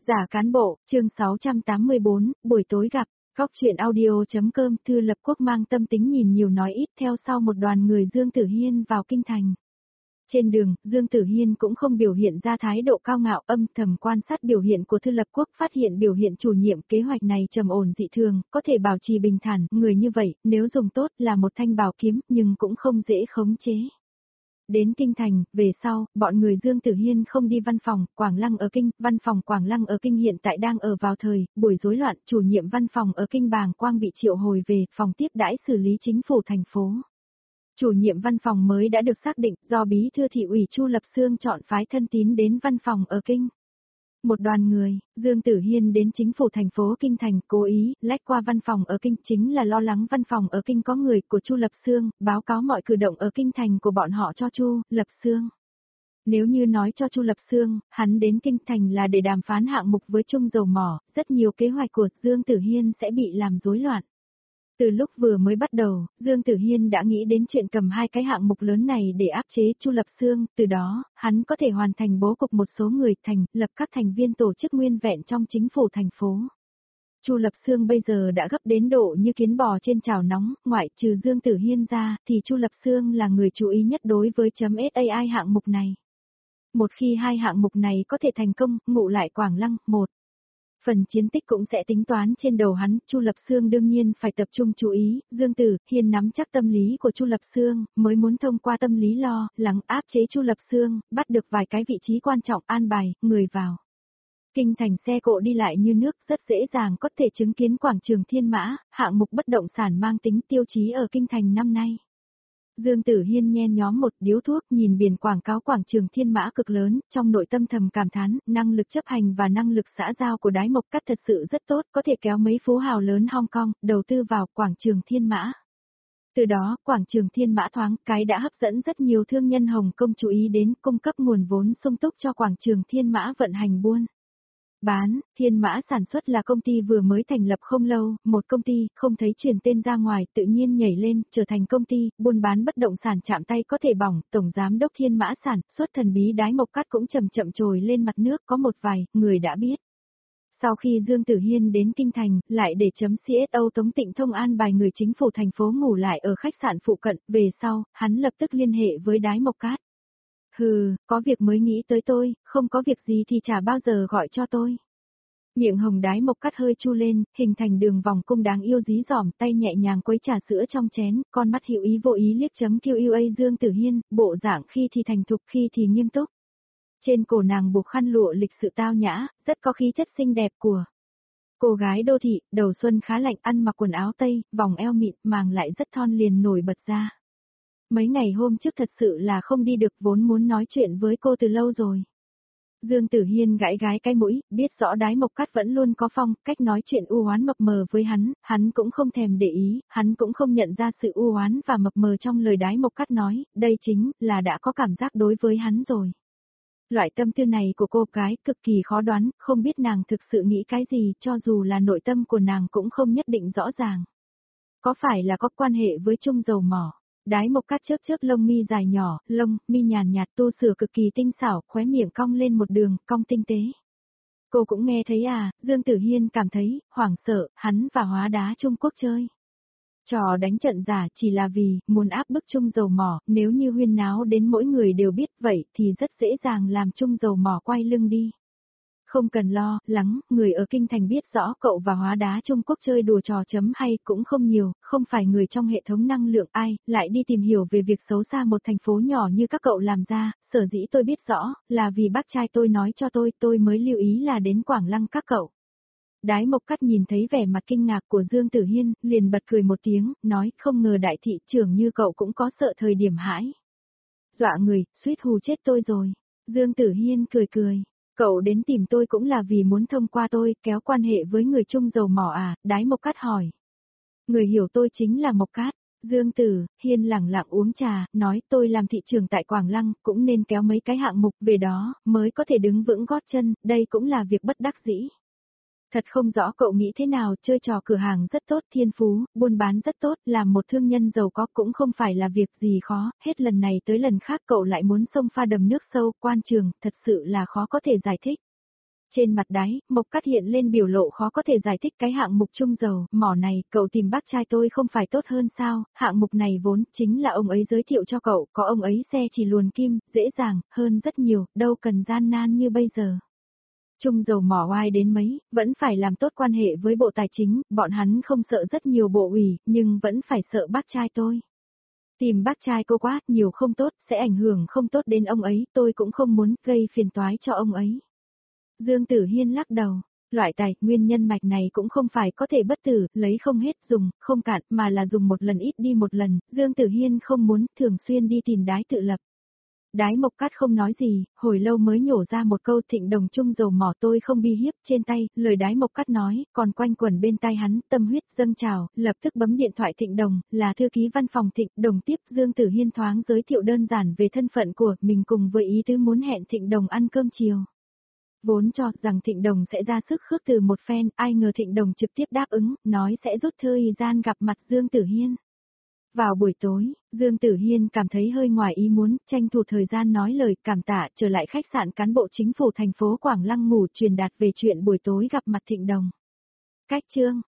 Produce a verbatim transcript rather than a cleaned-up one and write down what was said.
Giả cán bộ, chương sáu trăm tám mươi bốn, buổi tối gặp, góc chuyện audio.com. Thư Lập Quốc mang tâm tính nhìn nhiều nói ít theo sau một đoàn người Dương Tử Hiên vào kinh thành. Trên đường, Dương Tử Hiên cũng không biểu hiện ra thái độ cao ngạo, âm thầm quan sát biểu hiện của Thư Lập Quốc, phát hiện biểu hiện chủ nhiệm kế hoạch này trầm ổn dị thường, có thể bảo trì bình thản, người như vậy, nếu dùng tốt là một thanh bảo kiếm, nhưng cũng không dễ khống chế. Đến kinh thành, về sau, bọn người Dương Tử Hiên không đi văn phòng, Quảng Lăng ở kinh, văn phòng Quảng Lăng ở kinh hiện tại đang ở vào thời, buổi rối loạn, chủ nhiệm văn phòng ở kinh Bàng Quang bị triệu hồi về, phòng tiếp đãi xử lý chính phủ thành phố. Chủ nhiệm văn phòng mới đã được xác định, do bí thư thị ủy Chu Lập Xương chọn phái thân tín đến văn phòng ở kinh. Một đoàn người, Dương Tử Hiên đến chính phủ thành phố Kinh Thành, cố ý, lách qua văn phòng ở Kinh, chính là lo lắng văn phòng ở Kinh có người của Chu Lập Xương, báo cáo mọi cử động ở Kinh Thành của bọn họ cho Chu Lập Xương. Nếu như nói cho Chu Lập Xương, hắn đến Kinh Thành là để đàm phán hạng mục với Trung Dầu Mỏ, rất nhiều kế hoạch của Dương Tử Hiên sẽ bị làm rối loạn. Từ lúc vừa mới bắt đầu, Dương Tử Hiên đã nghĩ đến chuyện cầm hai cái hạng mục lớn này để áp chế Chu Lập Xương, từ đó, hắn có thể hoàn thành bố cục một số người thành, lập các thành viên tổ chức nguyên vẹn trong chính phủ thành phố. Chu Lập Xương bây giờ đã gấp đến độ như kiến bò trên chảo nóng, ngoại trừ Dương Tử Hiên ra, thì Chu Lập Xương là người chú ý nhất đối với chấm .sai hạng mục này. Một khi hai hạng mục này có thể thành công, ngụ lại Quảng Lăng, một. Phần chiến tích cũng sẽ tính toán trên đầu hắn, Chu Lập Xương đương nhiên phải tập trung chú ý, Dương Tử Hiên nắm chắc tâm lý của Chu Lập Xương, mới muốn thông qua tâm lý lo, lắng áp chế Chu Lập Xương, bắt được vài cái vị trí quan trọng an bài, người vào. Kinh thành xe cộ đi lại như nước, rất dễ dàng có thể chứng kiến quảng trường Thiên Mã, hạng mục bất động sản mang tính tiêu chí ở kinh thành năm nay. Dương Tử Hiên nhen nhóm một điếu thuốc, nhìn biển quảng cáo quảng trường Thiên Mã cực lớn, trong nội tâm thầm cảm thán, năng lực chấp hành và năng lực xã giao của Đái Mộc Cát thật sự rất tốt, có thể kéo mấy phú hào lớn Hong Kong, đầu tư vào quảng trường Thiên Mã. Từ đó, quảng trường Thiên Mã thoáng cái đã hấp dẫn rất nhiều thương nhân Hồng Kông chú ý đến, cung cấp nguồn vốn sung túc cho quảng trường Thiên Mã vận hành buôn bán. Thiên Mã sản xuất là công ty vừa mới thành lập không lâu, một công ty, không thấy truyền tên ra ngoài, tự nhiên nhảy lên, trở thành công ty, buôn bán bất động sản chạm tay có thể bỏng, tổng giám đốc Thiên Mã sản, xuất thần bí Đái Mộc Cát cũng chậm chậm trồi lên mặt nước, có một vài người đã biết. Sau khi Dương Tử Hiên đến Kinh Thành, lại để chấm xê ét ô Tống Tịnh Thông an bài người chính phủ thành phố ngủ lại ở khách sạn phụ cận, về sau, hắn lập tức liên hệ với Đái Mộc Cát. Hừ, có việc mới nghĩ tới tôi, không có việc gì thì chả bao giờ gọi cho tôi. Miệng hồng Đái Mộc Cát hơi chu lên, hình thành đường vòng cung đáng yêu dí dỏm, tay nhẹ nhàng quấy trà sữa trong chén, con mắt hữu ý vô ý liếc chấm quy a Dương Tử Hiên, bộ dạng khi thì thành thục khi thì nghiêm túc. Trên cổ nàng buộc khăn lụa lịch sự tao nhã, rất có khí chất xinh đẹp của cô gái đô thị, đầu xuân khá lạnh, ăn mặc quần áo tây, vòng eo mịn, màng lại rất thon liền nổi bật ra. Mấy ngày hôm trước thật sự là không đi được, vốn muốn nói chuyện với cô từ lâu rồi. Dương Tử Hiên gãi gái cái mũi, biết rõ Đái Mộc Cát vẫn luôn có phong, cách nói chuyện u oán mập mờ với hắn, hắn cũng không thèm để ý, hắn cũng không nhận ra sự u oán và mập mờ trong lời Đái Mộc Cát nói, đây chính là đã có cảm giác đối với hắn rồi. Loại tâm tư này của cô gái cực kỳ khó đoán, không biết nàng thực sự nghĩ cái gì, cho dù là nội tâm của nàng cũng không nhất định rõ ràng. Có phải là có quan hệ với Trung Dầu Mỏ? Đái Mộc Cát chớp chớp lông mi dài nhỏ, lông mi nhàn nhạt tu sửa cực kỳ tinh xảo, khóe miệng cong lên một đường, cong tinh tế. Cô cũng nghe thấy à, Dương Tử Hiên cảm thấy, hoảng sợ, hắn và Hóa Đá Trung Quốc chơi. Trò đánh trận giả chỉ là vì, muốn áp bức Trung Dầu Mỏ, nếu như huyên náo đến mỗi người đều biết vậy thì rất dễ dàng làm Trung Dầu Mỏ quay lưng đi. Không cần lo lắng, người ở Kinh Thành biết rõ cậu và Hóa Đá Trung Quốc chơi đùa trò chấm hay cũng không nhiều, không phải người trong hệ thống năng lượng ai, lại đi tìm hiểu về việc xấu xa một thành phố nhỏ như các cậu làm ra, sở dĩ tôi biết rõ, là vì bác trai tôi nói cho tôi, tôi mới lưu ý là đến Quảng Lăng các cậu. Đái Mộc Cát nhìn thấy vẻ mặt kinh ngạc của Dương Tử Hiên, liền bật cười một tiếng, nói không ngờ đại thị trưởng như cậu cũng có sợ thời điểm hãi. Dọa người, suýt hù chết tôi rồi. Dương Tử Hiên cười cười. Cậu đến tìm tôi cũng là vì muốn thông qua tôi, kéo quan hệ với người Trung Dầu Mỏ à, Đái Mộc Cát hỏi. Người hiểu tôi chính là Mộc Cát. Dương Tử Hiên lẳng lặng uống trà, nói tôi làm thị trường tại Quảng Lăng, cũng nên kéo mấy cái hạng mục về đó, mới có thể đứng vững gót chân, đây cũng là việc bất đắc dĩ. Thật không rõ cậu nghĩ thế nào, chơi trò cửa hàng rất tốt, thiên phú, buôn bán rất tốt, làm một thương nhân giàu có cũng không phải là việc gì khó, hết lần này tới lần khác cậu lại muốn xông pha đầm nước sâu, quan trường, thật sự là khó có thể giải thích. Trên mặt đáy, Mộc Cát hiện lên biểu lộ khó có thể giải thích cái hạng mục trung dầu, mỏ này, cậu tìm bác trai tôi không phải tốt hơn sao, hạng mục này vốn chính là ông ấy giới thiệu cho cậu, có ông ấy xe chỉ luồn kim, dễ dàng, hơn rất nhiều, đâu cần gian nan như bây giờ. Trung dầu mỏ oai đến mấy, vẫn phải làm tốt quan hệ với bộ tài chính, bọn hắn không sợ rất nhiều bộ ủy, nhưng vẫn phải sợ bác trai tôi. Tìm bác trai cô quá, nhiều không tốt, sẽ ảnh hưởng không tốt đến ông ấy, tôi cũng không muốn gây phiền toái cho ông ấy. Dương Tử Hiên lắc đầu, loại tài, nguyên nhân mạch này cũng không phải có thể bất tử, lấy không hết, dùng, không cạn, mà là dùng một lần ít đi một lần, Dương Tử Hiên không muốn, thường xuyên đi tìm đái tự lập. Đái Mộc Cát không nói gì, hồi lâu mới nhổ ra một câu Thịnh Đồng trung dầu mỏ tôi không bi hiếp trên tay, lời Đái Mộc Cát nói, còn quanh quẩn bên tai hắn, tâm huyết dâng trào, lập tức bấm điện thoại Thịnh Đồng, là thư ký văn phòng Thịnh Đồng tiếp Dương Tử Hiên thoáng giới thiệu đơn giản về thân phận của mình cùng với ý tứ muốn hẹn Thịnh Đồng ăn cơm chiều. Vốn cho rằng Thịnh Đồng sẽ ra sức khước từ một phen, ai ngờ Thịnh Đồng trực tiếp đáp ứng, nói sẽ rút thời gian gặp mặt Dương Tử Hiên. Vào buổi tối, Dương Tử Hiên cảm thấy hơi ngoài ý muốn, tranh thủ thời gian nói lời cảm tạ trở lại khách sạn cán bộ chính phủ thành phố Quảng Lăng ngủ truyền đạt về chuyện buổi tối gặp mặt Thịnh Đồng. Cách chương